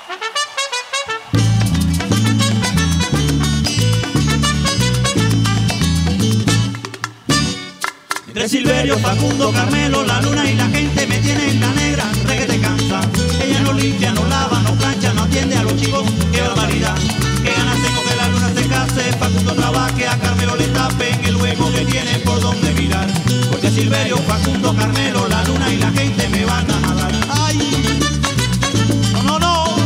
Entre Silverio, Facundo, Carmelo, la luna y la gente me tiene en la negra, re que te cansa. Ella no limpia, no lava, no plancha, no atiende a los chicos, qué barbaridad. Qué ganas tengo que la luna se case, Facundo trabaje, a Carmelo le tapen el hueco que tiene por donde mirar. Porque Silverio, Facundo, Carmelo, la luna y la gente me van a matar. ¡Ay! ¡No, no, no!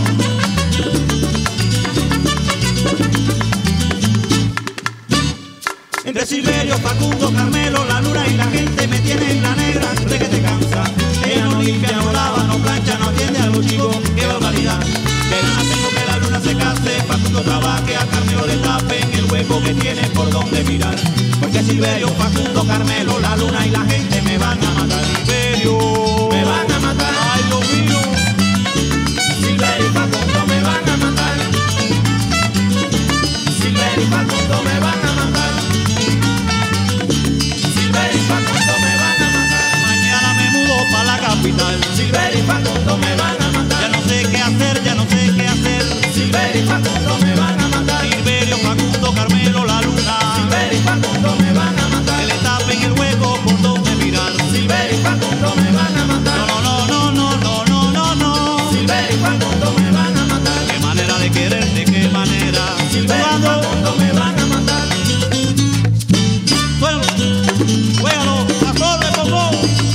Entre Silverio, Facundo, Carmelo, la luna y la gente me tiene en la negra, de que te cansa. Ella no limpia, no lava, no plancha, no atiende a los chicos, qué barbaridad. Que ganas tengo que la luna se case, Facundo trabaje, a Carmelo le tapen el hueco que tiene por donde mirar. Porque Silverio, Facundo, Carmelo, la luna y la gente me van a matar. Silverio, me van a matar. Ay, Dios mío. Silverio y Facundo me van a matar. Silverio y Facundo me van a matar. Silverio y Facundo me van a matar. Mañana me mudo pa' la capital. Silverio y Facundo me van a matar. Ya no sé qué hacer, ya no sé qué hacer. Silverio y Facundo me van a matar. Silverio, Facundo, Carmelo, la luna. Silverio y Facundo me van a matar. Que le tapen el hueco por donde mirar. Silverio y Facundo me van a matar. No, no, no, no, no, no, no, no. Silverio y Facundo me van a matar. Qué manera de quererte, qué manera. Silverio y Facundo me van a matar. Bueno, juégalo, a flor de popó.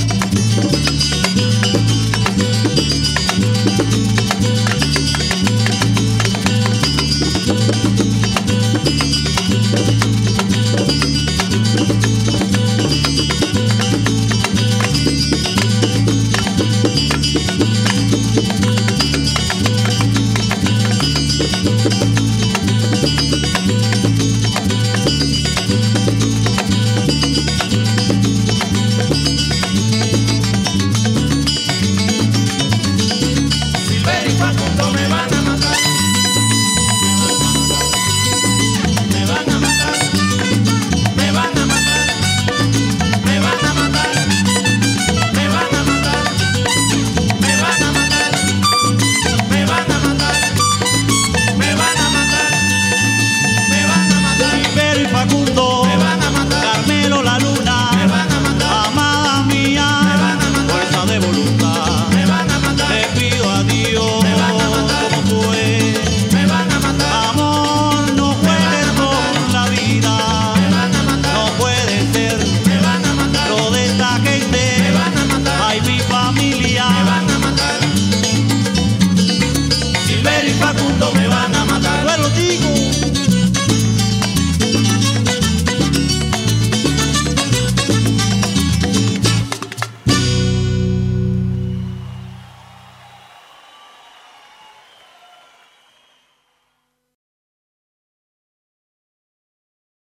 Silverio y Facundo me van a matar. Me van a matar. Me van a matar. Me van a matar. Me van a matar. Me van a matar. Me van a matar. Me van a matar. Me van a matar. Silverio y Facundo me van a matar. Carmelo, la luna me van a matar. Amada mía, me van a matar. Fuerza de voluntad me van a matar. Le pido a Dios me van a matar. Como fue me van a matar. Amor, no juegues con la vida me van a matar. No puede ser me van a matar. Lo de esta gente me van a matar. Ay, mi familia me van a matar. Silverio y Facundo me van a matar. Yo lo digo.